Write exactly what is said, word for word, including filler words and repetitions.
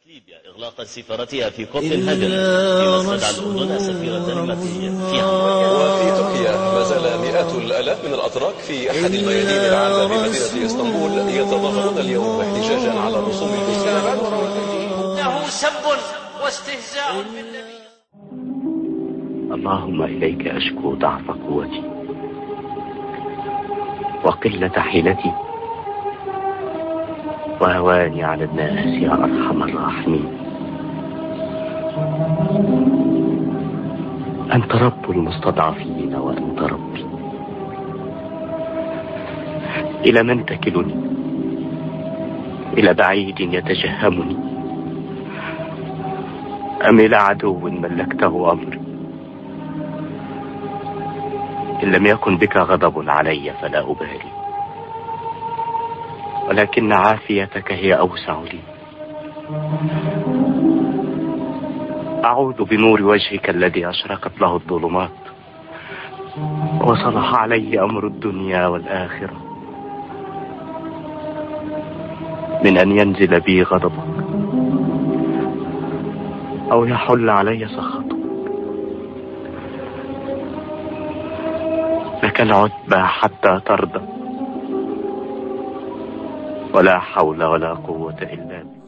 ليبيا إغلاق سفارتها في كوبنهاجن فيما استدعى الأردن سفيرة التي فيها. وفي تركيا ما زال مئات الآلاف من الأتراك في أحد الميادين العامة بمدينة اسطنبول يتظاهرون اليوم احتجاجا على رسوم الحساب. إنه سب واستهزاء بالنبي. اللهم إليك أشكو ضعف قوتي وقلة حيلتي وهواني على الناس يا أرحم الراحمين. أنت رب المستضعفين وأنت ربي. إلى من تكلني؟ إلى بعيد يتجهمني أم إلى عدو ملكته أمري؟ إن لم يكن بك غضب علي فلا أبالي، ولكن عافيتك هي أوسع لي. أعوذ بنور وجهك الذي أشرقت له الظلمات وصلح عليه أمر الدنيا والآخرة من أن ينزل بي غضبك أو يحل علي سخطك. لك العتبى حتى ترضى، ولا حول ولا قوة إلا بك.